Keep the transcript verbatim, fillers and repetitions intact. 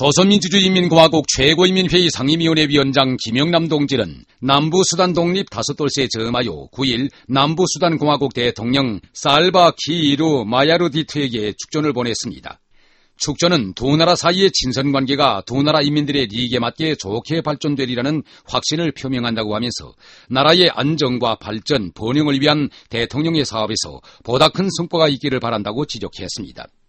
조선민주주의인민공화국 최고인민회의 상임위원회 위원장 김영남 동지는 남부수단 독립 다섯 돌세에 즈음하여 구일 남부수단 공화국 대통령 살바 키이루 마야르디트에게 축전을 보냈습니다. 축전은 두 나라 사이의 친선관계가 두 나라 인민들의利益에 맞게 좋게 발전되리라는 확신을 표명한다고 하면서 나라의 안정과 발전, 번영을 위한 대통령의 사업에서 보다 큰 성과가 있기를 바란다고 지적했습니다.